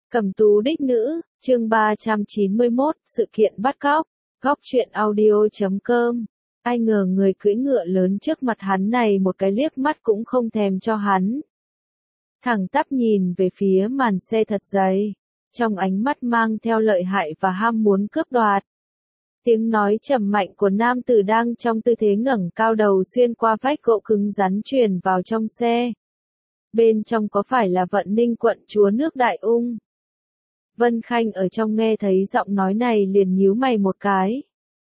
Cẩm tú đích nữ, chương 391, sự kiện bắt cóc, góc truyện audio.com. Ai ngờ người cưỡi ngựa lớn trước mặt hắn này một cái liếc mắt cũng không thèm cho hắn. Thẳng tắp nhìn về phía màn xe thật dày, trong ánh mắt mang theo lợi hại và ham muốn cướp đoạt. Tiếng nói trầm mạnh của nam tử đang trong tư thế ngẩng cao đầu xuyên qua vách gỗ cứng rắn truyền vào trong xe. Bên trong có phải là Vận Ninh quận chúa nước Đại Ung? Vân Khanh ở trong nghe thấy giọng nói này liền nhíu mày một cái.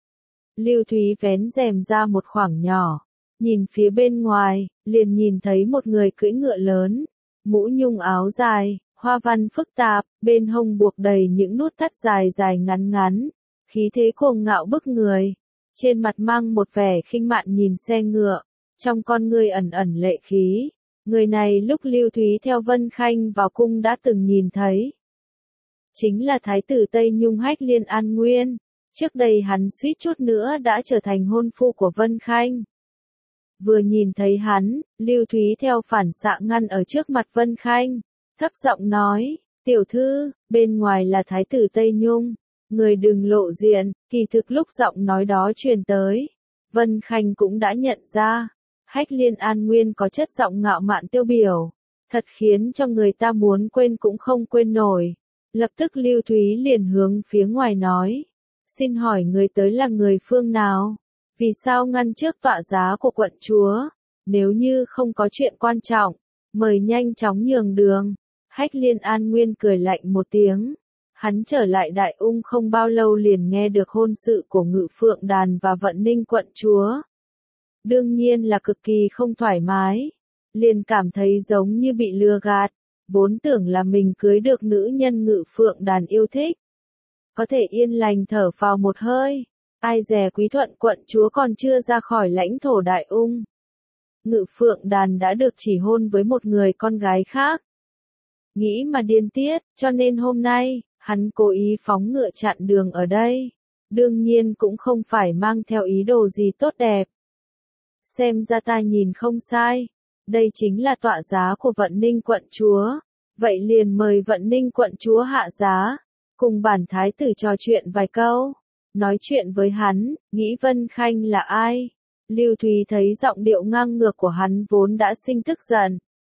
Lưu Thúy vén rèm ra một khoảng nhỏ, nhìn phía bên ngoài, liền nhìn thấy một người cưỡi ngựa lớn, mũ nhung áo dài, hoa văn phức tạp, bên hông buộc đầy những nút thắt dài dài ngắn ngắn, khí thế cuồng ngạo bức người, trên mặt mang một vẻ khinh mạn nhìn xe ngựa, trong con ngươi ẩn ẩn lệ khí. Người này lúc Lưu Thúy theo Vân Khanh vào cung đã từng nhìn thấy. Chính là Thái tử Tây Nhung Hách Liên An Nguyên, trước đây hắn suýt chút nữa đã trở thành hôn phu của Vân Khanh. Vừa nhìn thấy hắn, Lưu Thúy theo phản xạ ngăn ở trước mặt Vân Khanh, thấp giọng nói, tiểu thư, bên ngoài là Thái tử Tây Nhung, người đừng lộ diện. Kỳ thực lúc giọng nói đó truyền tới, Vân Khanh cũng đã nhận ra. Hách Liên An Nguyên có chất giọng ngạo mạn tiêu biểu, thật khiến cho người ta muốn quên cũng không quên nổi. Lập tức Lưu Thúy liền hướng phía ngoài nói, xin hỏi người tới là người phương nào? Vì sao ngăn trước tọa giá của quận chúa? Nếu như không có chuyện quan trọng, mời nhanh chóng nhường đường. Hách Liên An Nguyên cười lạnh một tiếng. Hắn trở lại Đại Ung không bao lâu liền nghe được hôn sự của Ngự Phượng Đàn và Vận Ninh quận chúa. Đương nhiên là cực kỳ không thoải mái, liền cảm thấy giống như bị lừa gạt, vốn tưởng là mình cưới được nữ nhân Ngự Phượng Đàn yêu thích. Có thể yên lành thở phào một hơi, ai dè Quý Thuận quận chúa còn chưa ra khỏi lãnh thổ Đại Ung. Ngự Phượng Đàn đã được chỉ hôn với một người con gái khác. Nghĩ mà điên tiết, cho nên hôm nay, hắn cố ý phóng ngựa chặn đường ở đây. Đương nhiên cũng không phải mang theo ý đồ gì tốt đẹp. Xem ra ta nhìn không sai, đây chính là tọa giá của Vận Ninh quận chúa, vậy liền mời Vận Ninh quận chúa hạ giá, cùng bản thái tử trò chuyện vài câu. Nói chuyện với hắn, nghĩ Vân Khanh là ai? Lưu Thúy thấy giọng điệu ngang ngược của hắn vốn đã sinh tức giận.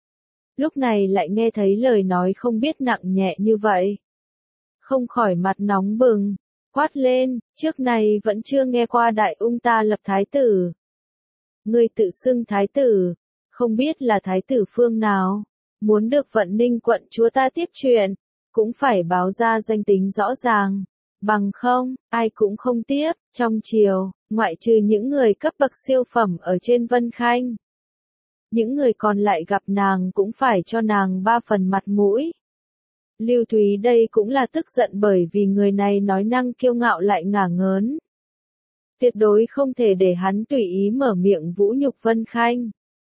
Lúc này lại nghe thấy lời nói không biết nặng nhẹ như vậy. Không khỏi mặt nóng bừng, quát lên, trước này vẫn chưa nghe qua Đại Ung ta lập thái tử. Ngươi tự xưng thái tử, không biết là thái tử phương nào, muốn được Vận Ninh quận chúa ta tiếp chuyện, cũng phải báo ra danh tính rõ ràng, bằng không, ai cũng không tiếp. Trong triều, ngoại trừ những người cấp bậc siêu phẩm ở trên Vân Khanh, những người còn lại gặp nàng cũng phải cho nàng 3 phần mặt mũi. Lưu Thúy đây cũng là tức giận bởi vì người này nói năng kiêu ngạo lại ngả ngớn. Tuyệt đối không thể để hắn tùy ý mở miệng vũ nhục Vân Khanh.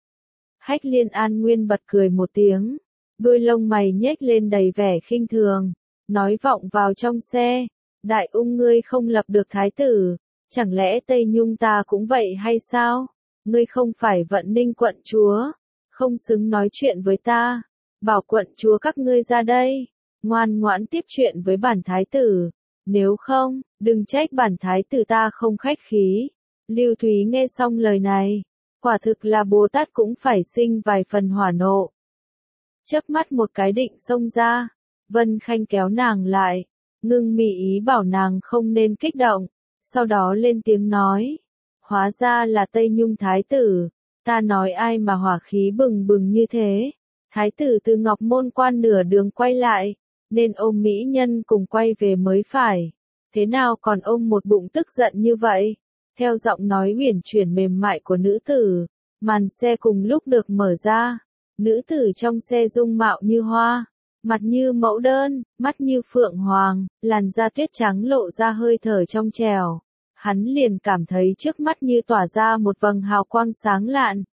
Hách Liên An Nguyên bật cười một tiếng, đuôi lông mày nhếch lên đầy vẻ khinh thường, nói vọng vào trong xe, Đại Ung ngươi không lập được thái tử, chẳng lẽ Tây Nhung ta cũng vậy hay sao? Ngươi không phải Vận Ninh quận chúa, không xứng nói chuyện với ta, bảo quận chúa các ngươi ra đây, ngoan ngoãn tiếp chuyện với bản thái tử. Nếu không, đừng trách bản thái tử ta không khách khí. Lưu Thúy nghe xong lời này, quả thực là Bồ Tát cũng phải sinh vài phần hỏa nộ. Chớp mắt một cái định xông ra, Vân Khanh kéo nàng lại, ngưng mị ý bảo nàng không nên kích động, sau đó lên tiếng nói, hóa ra là Tây Nhung thái tử, ta nói ai mà hỏa khí bừng bừng như thế. Thái tử từ Ngọc Môn Quan nửa đường quay lại, nên ôm mỹ nhân cùng quay về mới phải. Thế nào còn ôm một bụng tức giận như vậy? Theo giọng nói uyển chuyển mềm mại của nữ tử, màn xe cùng lúc được mở ra. Nữ tử trong xe dung mạo như hoa, mặt như mẫu đơn, mắt như phượng hoàng, làn da tuyết trắng lộ ra hơi thở trong trẻo. Hắn liền cảm thấy trước mắt như tỏa ra một vầng hào quang sáng lạn.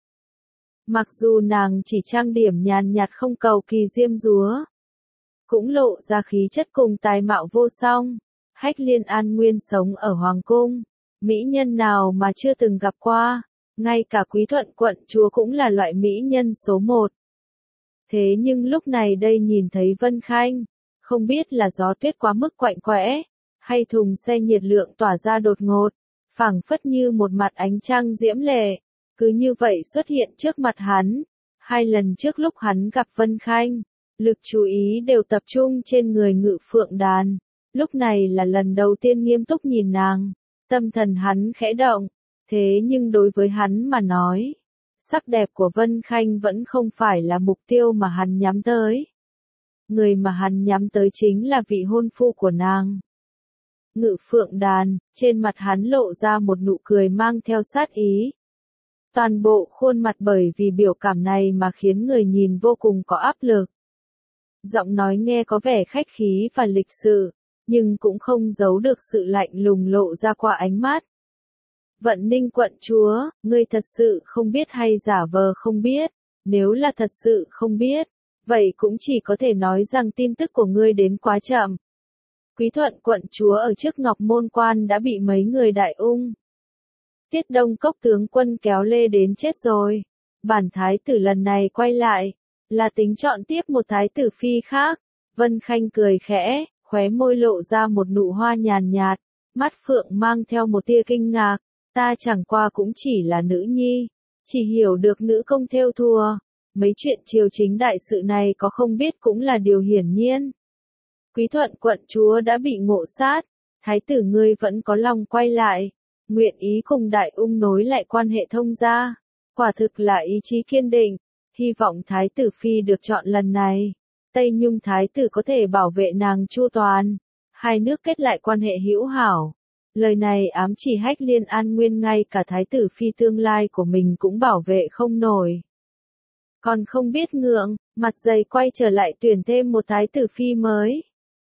Mặc dù nàng chỉ trang điểm nhàn nhạt không cầu kỳ diêm dúa, cũng lộ ra khí chất cùng tài mạo vô song. Hách Liên An Nguyên sống ở Hoàng Cung, mỹ nhân nào mà chưa từng gặp qua, ngay cả Quý Thuận quận chúa cũng là loại mỹ nhân số 1. Thế nhưng lúc này đây nhìn thấy Vân Khanh, Không biết là gió tuyết quá mức quạnh quẽ, hay thùng xe nhiệt lượng tỏa ra đột ngột, phảng phất như một mặt ánh trăng diễm lệ, cứ như vậy xuất hiện trước mặt hắn. 2 lần trước lúc hắn gặp Vân Khanh, lực chú ý đều tập trung trên người Ngự Phượng Đàn, lúc này là lần đầu tiên nghiêm túc nhìn nàng, tâm thần hắn khẽ động, thế nhưng đối với hắn mà nói, sắc đẹp của Vân Khanh vẫn không phải là mục tiêu mà hắn nhắm tới. Người mà hắn nhắm tới chính là vị hôn phu của nàng. Ngự Phượng Đàn, trên mặt hắn lộ ra một nụ cười mang theo sát ý. Toàn bộ khuôn mặt bởi vì biểu cảm này mà khiến người nhìn vô cùng có áp lực. Giọng nói nghe có vẻ khách khí và lịch sự, nhưng cũng không giấu được sự lạnh lùng lộ ra qua ánh mắt. Vận Ninh quận chúa, ngươi thật sự không biết hay giả vờ không biết? Nếu là thật sự không biết, vậy cũng chỉ có thể nói rằng tin tức của ngươi đến quá chậm. Quý Thuận quận chúa ở trước Ngọc Môn Quan đã bị mấy người Đại Ung Tiết Đông Cốc tướng quân kéo lê đến chết rồi. Bản thái tử lần này quay lại, là tính chọn tiếp một thái tử phi khác. Vân Khanh cười khẽ, khóe môi lộ ra một nụ hoa nhàn nhạt, mắt phượng mang theo một tia kinh ngạc. Ta chẳng qua cũng chỉ là nữ nhi, chỉ hiểu được nữ công thêu thùa. Mấy chuyện triều chính đại sự này có không biết cũng là điều hiển nhiên. Quý Thuận quận chúa đã bị ngộ sát, thái tử ngươi vẫn có lòng quay lại, nguyện ý cùng Đại Ung nối lại quan hệ thông gia, quả thực là ý chí kiên định, hy vọng thái tử phi được chọn lần này, Tây Nhung thái tử có thể bảo vệ nàng chu toàn, hai nước kết lại quan hệ hữu hảo. Lời này ám chỉ Hách Liên An Nguyên ngay cả thái tử phi tương lai của mình cũng bảo vệ không nổi. Còn không biết ngượng, mặt dày quay trở lại tuyển thêm một thái tử phi mới.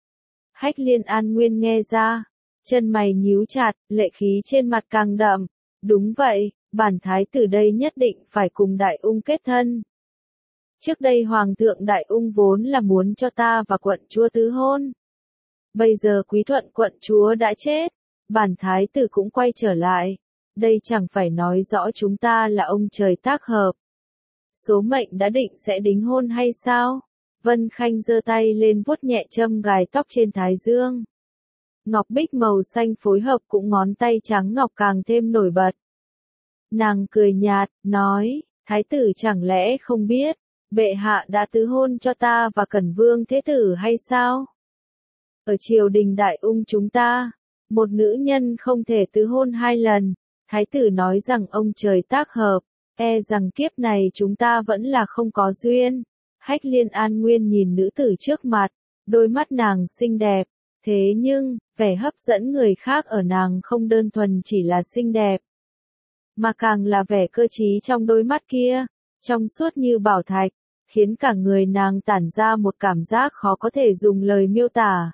Hách Liên An Nguyên nghe ra, chân mày nhíu chặt, lệ khí trên mặt càng đậm. Đúng vậy, bản thái tử đây nhất định phải cùng Đại Ung kết thân. Trước đây Hoàng thượng Đại Ung vốn là muốn cho ta và quận chúa tứ hôn. Bây giờ Quý Thuận quận chúa đã chết, bản thái tử cũng quay trở lại. Đây chẳng phải nói rõ chúng ta là ông trời tác hợp. Số mệnh đã định sẽ đính hôn hay sao? Vân Khanh giơ tay lên vuốt nhẹ châm gài tóc trên thái dương. Ngọc bích màu xanh phối hợp cũng ngón tay trắng ngọc càng thêm nổi bật. Nàng cười nhạt, nói, thái tử chẳng lẽ không biết, bệ hạ đã tứ hôn cho ta và Cẩn Vương thế tử hay sao? Ở triều đình Đại Ung chúng ta, một nữ nhân không thể tứ hôn 2 lần, thái tử nói rằng ông trời tác hợp, e rằng kiếp này chúng ta vẫn là không có duyên. Hách Liên An Nguyên nhìn nữ tử trước mặt, đôi mắt nàng xinh đẹp, thế nhưng, vẻ hấp dẫn người khác ở nàng không đơn thuần chỉ là xinh đẹp, mà càng là vẻ cơ trí trong đôi mắt kia, trong suốt như bảo thạch, khiến cả người nàng tản ra một cảm giác khó có thể dùng lời miêu tả.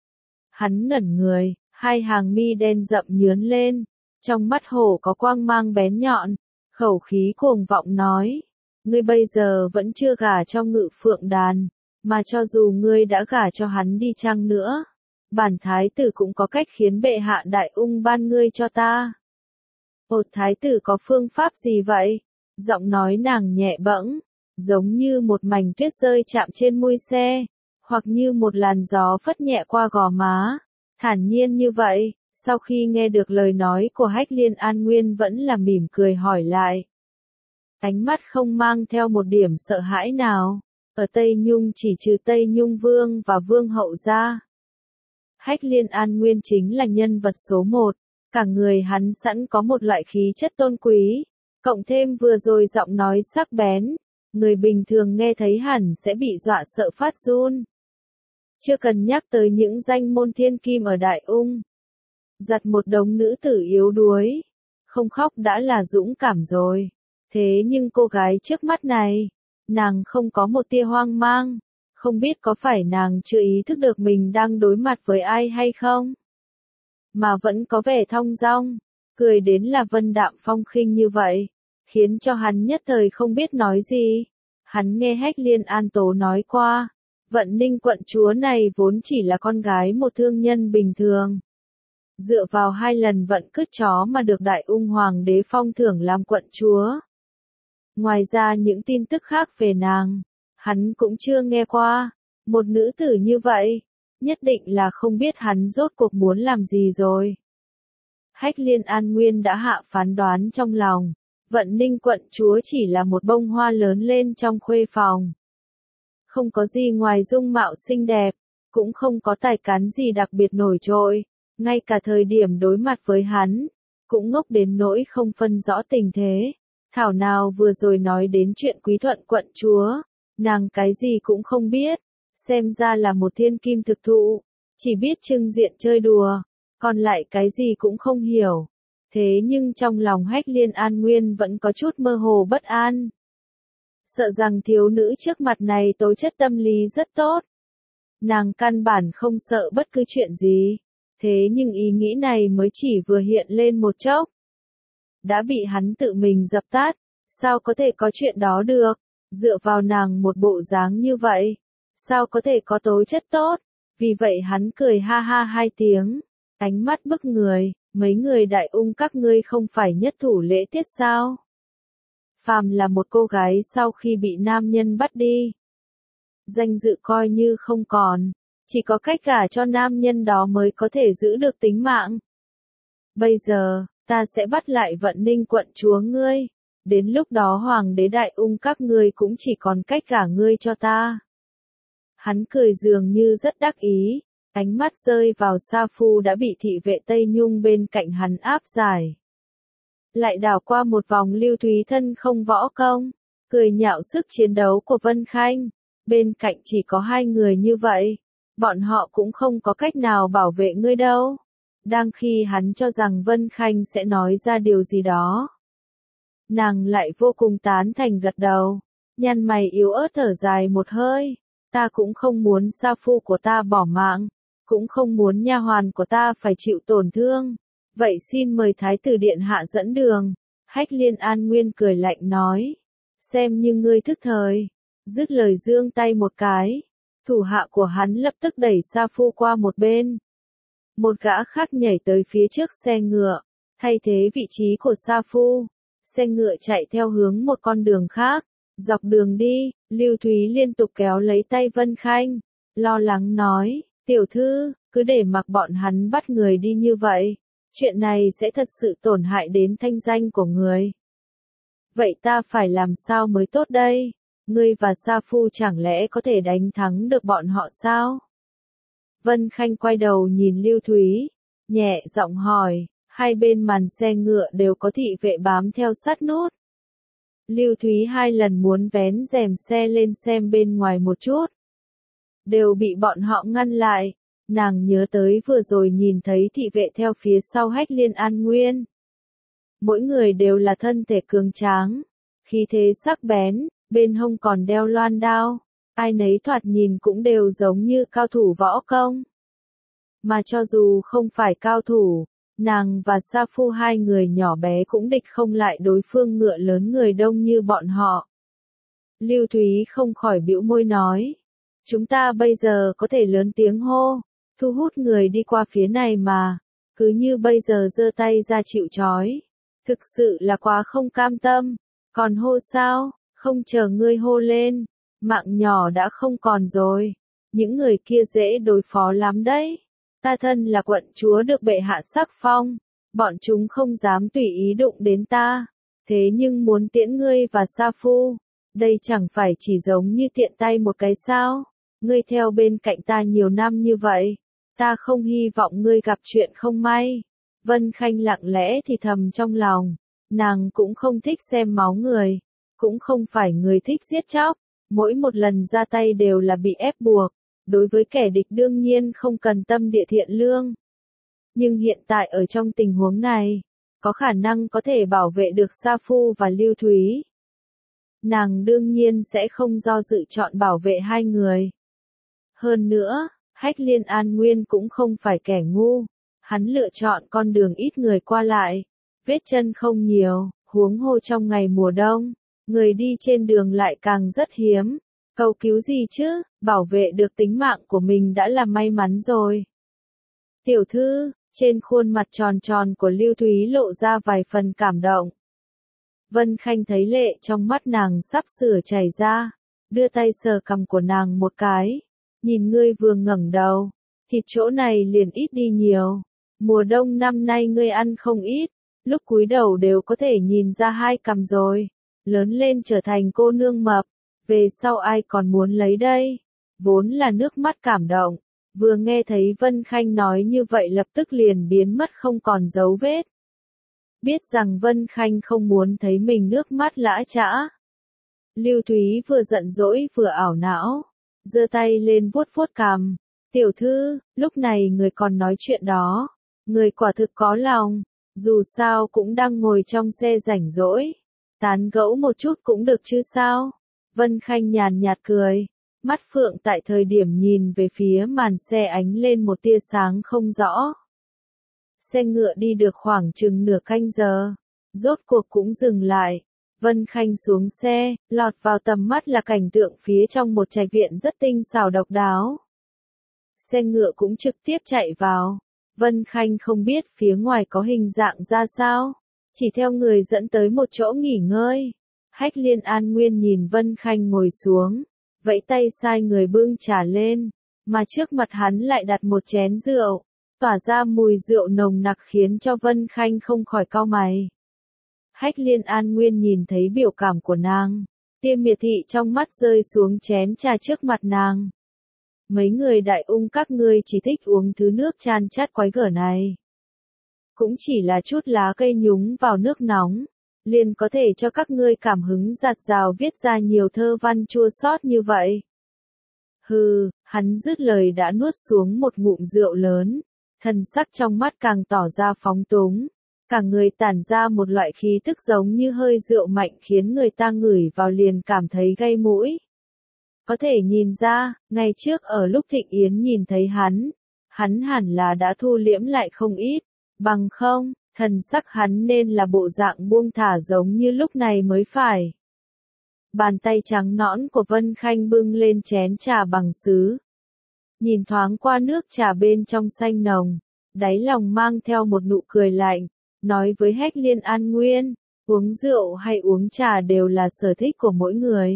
Hắn ngẩn người, hai hàng mi đen rậm nhướn lên, trong mắt hổ có quang mang bén nhọn, khẩu khí cuồng vọng nói. Ngươi bây giờ vẫn chưa gả cho Ngự Phượng Đàn, mà cho dù ngươi đã gả cho hắn đi chăng nữa, bản thái tử cũng có cách khiến bệ hạ Đại Ung ban ngươi cho ta. Một thái tử có phương pháp gì vậy? Giọng nói nàng nhẹ bẫng, giống như một mảnh tuyết rơi chạm trên mui xe, hoặc như một làn gió phất nhẹ qua gò má, thản nhiên như vậy. Sau khi nghe được lời nói của Hách Liên An Nguyên vẫn là mỉm cười hỏi lại. Ánh mắt không mang theo một điểm sợ hãi nào. Ở Tây Nhung chỉ trừ Tây Nhung Vương và Vương hậu ra. Hách Liên An Nguyên chính là nhân vật số 1. Cả người hắn sẵn có một loại khí chất tôn quý. Cộng thêm vừa rồi giọng nói sắc bén. Người bình thường nghe thấy hẳn sẽ bị dọa sợ phát run. Chưa cần nhắc tới những danh môn thiên kim ở Đại Ung. Giặt một đống nữ tử yếu đuối. Không khóc đã là dũng cảm rồi. Thế nhưng cô gái trước mắt này, nàng không có một tia hoang mang, không biết có phải nàng chưa ý thức được mình đang đối mặt với ai hay không? Mà vẫn có vẻ thong dong, cười đến là vân đạm phong khinh như vậy, khiến cho hắn nhất thời không biết nói gì. Hắn nghe Hách Liên An Tố nói qua, Vận Ninh quận chúa này vốn chỉ là con gái một thương nhân bình thường. Dựa vào 2 lần vận cứt chó mà được Đại Ung Hoàng đế phong thưởng làm quận chúa. Ngoài ra những tin tức khác về nàng, hắn cũng chưa nghe qua. Một nữ tử như vậy, nhất định là không biết hắn rốt cuộc muốn làm gì rồi. Hách Liên An Nguyên đã hạ phán đoán trong lòng, Vận Ninh quận chúa chỉ là một bông hoa lớn lên trong khuê phòng. Không có gì ngoài dung mạo xinh đẹp, cũng không có tài cán gì đặc biệt nổi trội, ngay cả thời điểm đối mặt với hắn, cũng ngốc đến nỗi không phân rõ tình thế. Thảo nào vừa rồi nói đến chuyện Quý Thuận quận chúa, nàng cái gì cũng không biết, xem ra là một thiên kim thực thụ, chỉ biết trưng diện chơi đùa, còn lại cái gì cũng không hiểu. Thế nhưng trong lòng Hách Liên An Nguyên vẫn có chút mơ hồ bất an. Sợ rằng thiếu nữ trước mặt này tố chất tâm lý rất tốt. Nàng căn bản không sợ bất cứ chuyện gì. Thế nhưng ý nghĩ này mới chỉ vừa hiện lên một chốc. Đã bị hắn tự mình dập tắt. Sao có thể có chuyện đó được? Dựa vào nàng một bộ dáng như vậy. Sao có thể có tố chất tốt? Vì vậy hắn cười ha ha hai tiếng. Ánh mắt bức người. Mấy người đại ung các ngươi không phải nhất thủ lễ tiết sao? Phàm là một cô gái sau khi bị nam nhân bắt đi. Danh dự coi như không còn. Chỉ có cách gả cho nam nhân đó mới có thể giữ được tính mạng. Bây giờ, ta sẽ bắt lại Vận Ninh quận chúa ngươi. Đến lúc đó hoàng đế đại ung các ngươi cũng chỉ còn cách gả ngươi cho ta. Hắn cười dường như rất đắc ý. Ánh mắt rơi vào Sa Phu đã bị thị vệ Tây Nhung bên cạnh hắn áp giải. Lại đảo qua một vòng Lưu Thúy thân không võ công, cười nhạo sức chiến đấu của Vân Khanh. Bên cạnh chỉ có hai người như vậy, bọn họ cũng không có cách nào bảo vệ ngươi đâu. Đang khi hắn cho rằng Vân Khanh sẽ nói ra điều gì đó, nàng lại vô cùng tán thành gật đầu, nhăn mày yếu ớt thở dài một hơi. Ta cũng không muốn Sa Phu của ta bỏ mạng, cũng không muốn nha hoàn của ta phải chịu tổn thương. Vậy xin mời Thái tử điện hạ dẫn đường. Hách Liên An Nguyên cười lạnh nói. Xem như ngươi thức thời. Dứt lời giương tay một cái. Thủ hạ của hắn lập tức đẩy Sa Phu qua một bên. Một gã khác nhảy tới phía trước xe ngựa, thay thế vị trí của Sa Phu. Xe ngựa chạy theo hướng một con đường khác. Dọc đường đi, Lưu Thúy liên tục kéo lấy tay Vân Khanh. Lo lắng nói, tiểu thư, cứ để mặc bọn hắn bắt người đi như vậy. Chuyện này sẽ thật sự tổn hại đến thanh danh của người. Vậy ta phải làm sao mới tốt đây? Ngươi và Sa Phu chẳng lẽ có thể đánh thắng được bọn họ sao? Vân Khanh quay đầu nhìn Lưu Thúy, nhẹ giọng hỏi, hai bên màn xe ngựa đều có thị vệ bám theo sát nút. Lưu Thúy hai lần muốn vén rèm xe lên xem bên ngoài một chút, đều bị bọn họ ngăn lại. Nàng nhớ tới vừa rồi nhìn thấy thị vệ theo phía sau Hách Liên An Nguyên. Mỗi người đều là thân thể cường tráng, khí thế sắc bén, bên hông còn đeo loan đao, ai nấy thoạt nhìn cũng đều giống như cao thủ võ công. Mà cho dù không phải cao thủ, nàng và Sa Phu hai người nhỏ bé cũng địch không lại đối phương ngựa lớn người đông như bọn họ. Lưu Thúy không khỏi bĩu môi nói, chúng ta bây giờ có thể lớn tiếng hô, thu hút người đi qua phía này mà, cứ như bây giờ giơ tay ra chịu trói. Thực sự là quá không cam tâm, còn hô sao, không chờ ngươi hô lên, mạng nhỏ đã không còn rồi, những người kia dễ đối phó lắm đấy. Ta thân là quận chúa được bệ hạ sắc phong, bọn chúng không dám tùy ý đụng đến ta, thế nhưng muốn tiễn ngươi và Sa Phu, đây chẳng phải chỉ giống như tiện tay một cái sao, ngươi theo bên cạnh ta nhiều năm như vậy. Ta không hy vọng ngươi gặp chuyện không may. Vân Khanh lặng lẽ thì thầm trong lòng. Nàng cũng không thích xem máu người. Cũng không phải người thích giết chóc. Mỗi một lần ra tay đều là bị ép buộc. Đối với kẻ địch đương nhiên không cần tâm địa thiện lương. Nhưng hiện tại ở trong tình huống này, có khả năng có thể bảo vệ được Sa Phu và Lưu Thúy. Nàng đương nhiên sẽ không do dự chọn bảo vệ hai người. Hơn nữa, Hách Liên An Nguyên cũng không phải kẻ ngu, hắn lựa chọn con đường ít người qua lại, vết chân không nhiều, huống hồ trong ngày mùa đông, người đi trên đường lại càng rất hiếm, cầu cứu gì chứ, bảo vệ được tính mạng của mình đã là may mắn rồi. Tiểu thư, trên khuôn mặt tròn tròn của Lưu Thúy lộ ra vài phần cảm động. Vân Khanh thấy lệ trong mắt nàng sắp sửa chảy ra, đưa tay sờ cằm của nàng một cái. Nhìn ngươi vừa ngẩng đầu, thịt chỗ này liền ít đi nhiều. Mùa đông năm nay ngươi ăn không ít, lúc cúi đầu đều có thể nhìn ra hai cằm rồi. Lớn lên trở thành cô nương mập, về sau ai còn muốn lấy đây? Vốn là nước mắt cảm động, vừa nghe thấy Vân Khanh nói như vậy lập tức liền biến mất không còn dấu vết. Biết rằng Vân Khanh không muốn thấy mình nước mắt lã chã. Lưu Thúy vừa giận dỗi vừa ảo não, giơ tay lên vuốt vuốt cằm. Tiểu thư, lúc này người còn nói chuyện đó, người quả thực có lòng, dù sao cũng đang ngồi trong xe rảnh rỗi, tán gẫu một chút cũng được chứ sao? Vân Khanh nhàn nhạt cười, mắt phượng tại thời điểm nhìn về phía màn xe ánh lên một tia sáng không rõ. Xe ngựa đi được khoảng chừng nửa canh giờ, rốt cuộc cũng dừng lại. Vân Khanh xuống xe, lọt vào tầm mắt là cảnh tượng phía trong một trạch viện rất tinh xảo độc đáo. Xe ngựa cũng trực tiếp chạy vào. Vân Khanh không biết phía ngoài có hình dạng ra sao, chỉ theo người dẫn tới một chỗ nghỉ ngơi. Hách Liên An Nguyên nhìn Vân Khanh ngồi xuống, vẫy tay sai người bưng trà lên, mà trước mặt hắn lại đặt một chén rượu, tỏa ra mùi rượu nồng nặc khiến cho Vân Khanh không khỏi cau mày. Hách Liên An Nguyên nhìn thấy biểu cảm của nàng, tia miệt thị trong mắt rơi xuống chén trà trước mặt nàng. Mấy người đại ung các ngươi chỉ thích uống thứ nước chan chát quái gở này. Cũng chỉ là chút lá cây nhúng vào nước nóng, liền có thể cho các ngươi cảm hứng dạt dào viết ra nhiều thơ văn chua xót như vậy. Hừ, hắn dứt lời đã nuốt xuống một ngụm rượu lớn, thần sắc trong mắt càng tỏ ra phóng túng, cả người tản ra một loại khí tức giống như hơi rượu mạnh khiến người ta ngửi vào liền cảm thấy gay mũi. Có thể nhìn ra, ngày trước ở lúc Thịnh Yến nhìn thấy hắn hẳn là đã thu liễm lại không ít, bằng không, thần sắc hắn nên là bộ dạng buông thả giống như lúc này mới phải. Bàn tay trắng nõn của Vân Khanh bưng lên chén trà bằng sứ. Nhìn thoáng qua nước trà bên trong xanh nồng, đáy lòng mang theo một nụ cười lạnh, nói với Hách Liên An Nguyên, uống rượu hay uống trà đều là sở thích của mỗi người.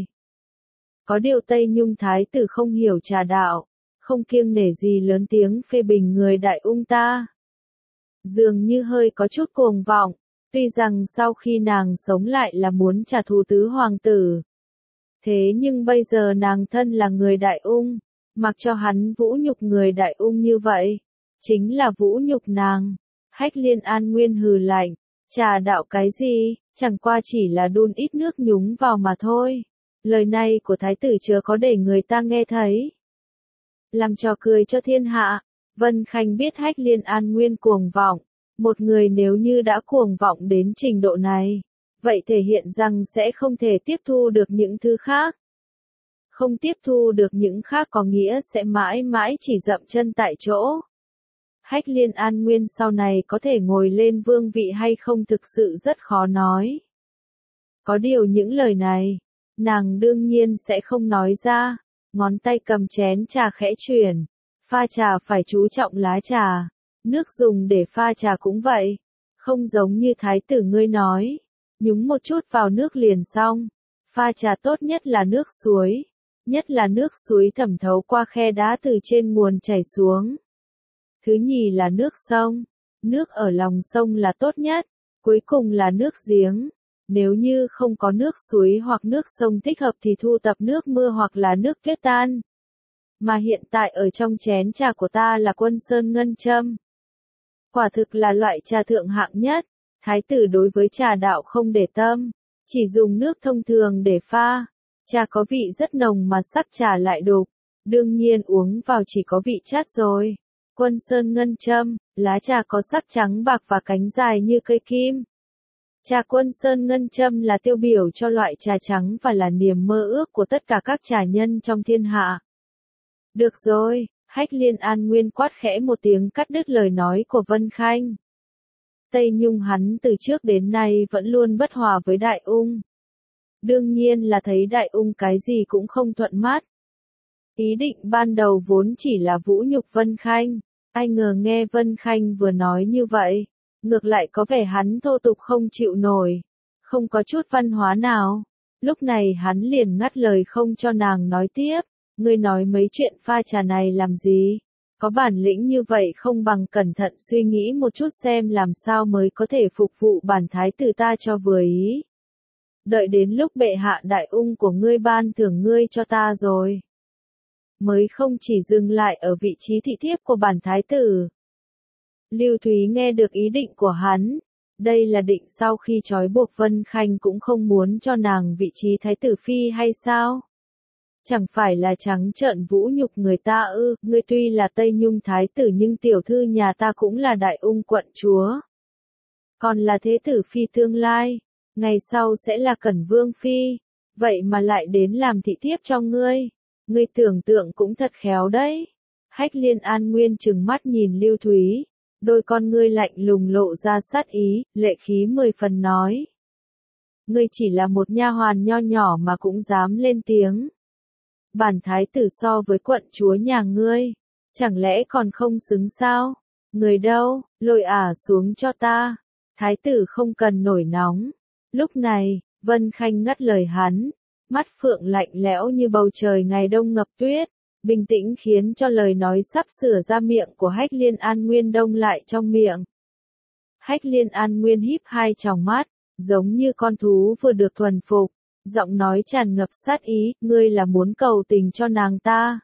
Có điều Tây Nhung Thái tử không hiểu trà đạo, không kiêng nể gì lớn tiếng phê bình người đại ung ta. Dường như hơi có chút cuồng vọng, tuy rằng sau khi nàng sống lại là muốn trả thù tứ hoàng tử. Thế nhưng bây giờ nàng thân là người đại ung, mặc cho hắn vũ nhục người đại ung như vậy, chính là vũ nhục nàng. Hách Liên An Nguyên hừ lạnh, trà đạo cái gì, chẳng qua chỉ là đun ít nước nhúng vào mà thôi. Lời này của thái tử chớ có để người ta nghe thấy. Làm trò cười cho thiên hạ, Vân Khanh biết Hách Liên An Nguyên cuồng vọng, một người nếu như đã cuồng vọng đến trình độ này, vậy thể hiện rằng sẽ không thể tiếp thu được những thứ khác. Không tiếp thu được những khác có nghĩa sẽ mãi mãi chỉ dậm chân tại chỗ. Hách Liên An Nguyên sau này có thể ngồi lên vương vị hay không thực sự rất khó nói. Có điều những lời này, nàng đương nhiên sẽ không nói ra, ngón tay cầm chén trà khẽ chuyển, pha trà phải chú trọng lá trà, nước dùng để pha trà cũng vậy, không giống như thái tử ngươi nói, nhúng một chút vào nước liền xong, pha trà tốt nhất là nước suối, nhất là nước suối thẩm thấu qua khe đá từ trên nguồn chảy xuống. Thứ nhì là nước sông, nước ở lòng sông là tốt nhất, cuối cùng là nước giếng. Nếu như không có nước suối hoặc nước sông thích hợp thì thu tập nước mưa hoặc là nước tuyết tan. Mà hiện tại ở trong chén trà của ta là Quân Sơn Ngân Châm. Quả thực là loại trà thượng hạng nhất, thái tử đối với trà đạo không để tâm, chỉ dùng nước thông thường để pha. Trà có vị rất nồng mà sắc trà lại đục, đương nhiên uống vào chỉ có vị chát rồi. Quân Sơn Ngân Châm, lá trà có sắc trắng bạc và cánh dài như cây kim. Trà Quân Sơn Ngân Châm là tiêu biểu cho loại trà trắng và là niềm mơ ước của tất cả các trà nhân trong thiên hạ. Được rồi, Hách Liên An Nguyên quát khẽ một tiếng cắt đứt lời nói của Vân Khanh. Tây Nhung hắn từ trước đến nay vẫn luôn bất hòa với Đại Ung. Đương nhiên là thấy Đại Ung cái gì cũng không thuận mắt. Ý định ban đầu vốn chỉ là vũ nhục Vân Khanh, ai ngờ nghe Vân Khanh vừa nói như vậy. Ngược lại có vẻ hắn thô tục không chịu nổi, không có chút văn hóa nào. Lúc này hắn liền ngắt lời không cho nàng nói tiếp, ngươi nói mấy chuyện pha trà này làm gì? Có bản lĩnh như vậy không bằng cẩn thận suy nghĩ một chút xem làm sao mới có thể phục vụ bản thái tử ta cho vừa ý. Đợi đến lúc bệ hạ đại ung của ngươi ban thưởng ngươi cho ta rồi. Mới không chỉ dừng lại ở vị trí thị thiếp của bản thái tử. Lưu Thúy nghe được ý định của hắn. Đây là định sau khi trói buộc Vân Khanh cũng không muốn cho nàng vị trí thái tử phi hay sao? Chẳng phải là trắng trợn vũ nhục người ta ư, ngươi tuy là Tây Nhung thái tử nhưng tiểu thư nhà ta cũng là đại ung quận chúa. Còn là thế tử phi tương lai, ngày sau sẽ là Cẩn Vương phi, vậy mà lại đến làm thị thiếp cho ngươi. Ngươi tưởng tượng cũng thật khéo đấy. Hách Liên An Nguyên trừng mắt nhìn Lưu Thúy, đôi con ngươi lạnh lùng lộ ra sát ý, lệ khí 10 phần nói. Ngươi chỉ là một nha hoàn nho nhỏ mà cũng dám lên tiếng. Bản thái tử so với quận chúa nhà ngươi, chẳng lẽ còn không xứng sao? Người đâu, lôi ả xuống cho ta. Thái tử không cần nổi nóng. Lúc này, Vân Khanh ngắt lời hắn, mắt phượng lạnh lẽo như bầu trời ngày đông ngập tuyết, bình tĩnh khiến cho lời nói sắp sửa ra miệng của Hách Liên An Nguyên đông lại trong miệng. Hách Liên An Nguyên híp hai tròng mắt, giống như con thú vừa được thuần phục, giọng nói tràn ngập sát ý, ngươi là muốn cầu tình cho nàng ta.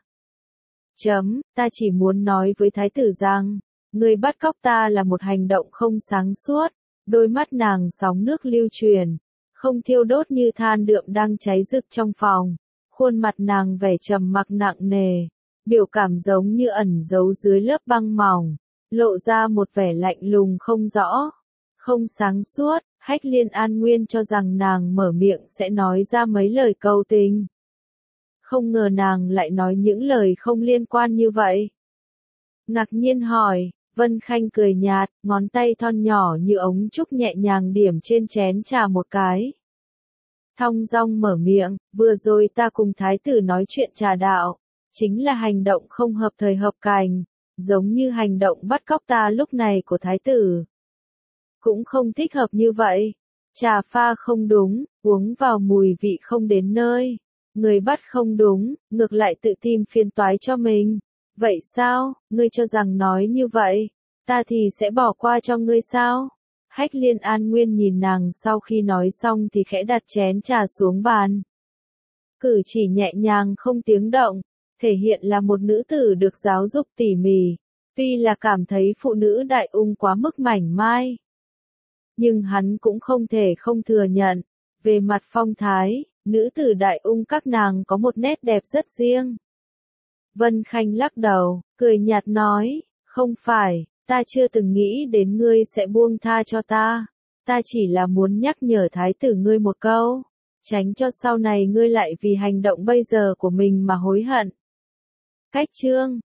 Ta chỉ muốn nói với thái tử rằng, ngươi bắt cóc ta là một hành động không sáng suốt, đôi mắt nàng sóng nước lưu truyền, không thiêu đốt như than đượm đang cháy rực trong phòng, khuôn mặt nàng vẻ trầm mặc nặng nề, biểu cảm giống như ẩn giấu dưới lớp băng mỏng, lộ ra một vẻ lạnh lùng không rõ, không sáng suốt. Hách Liên An Nguyên cho rằng nàng mở miệng sẽ nói ra mấy lời cầu tình. Không ngờ nàng lại nói những lời không liên quan như vậy. Ngạc nhiên hỏi, Vân Khanh cười nhạt, ngón tay thon nhỏ như ống trúc nhẹ nhàng điểm trên chén trà một cái. Thong dong mở miệng, vừa rồi ta cùng thái tử nói chuyện trà đạo, chính là hành động không hợp thời hợp cảnh, giống như hành động bắt cóc ta lúc này của thái tử. Cũng không thích hợp như vậy. Trà pha không đúng, uống vào mùi vị không đến nơi. Người bắt không đúng, ngược lại tự tìm phiền toái cho mình. Vậy sao, ngươi cho rằng nói như vậy, ta thì sẽ bỏ qua cho ngươi sao? Hách Liên An Nguyên nhìn nàng sau khi nói xong thì khẽ đặt chén trà xuống bàn. Cử chỉ nhẹ nhàng không tiếng động, thể hiện là một nữ tử được giáo dục tỉ mỉ. Tuy là cảm thấy phụ nữ đại ung quá mức mảnh mai. Nhưng hắn cũng không thể không thừa nhận, về mặt phong thái, nữ tử đại ung các nàng có một nét đẹp rất riêng. Vân Khanh lắc đầu, cười nhạt nói, không phải, ta chưa từng nghĩ đến ngươi sẽ buông tha cho ta. Ta chỉ là muốn nhắc nhở thái tử ngươi một câu, tránh cho sau này ngươi lại vì hành động bây giờ của mình mà hối hận. Cách chương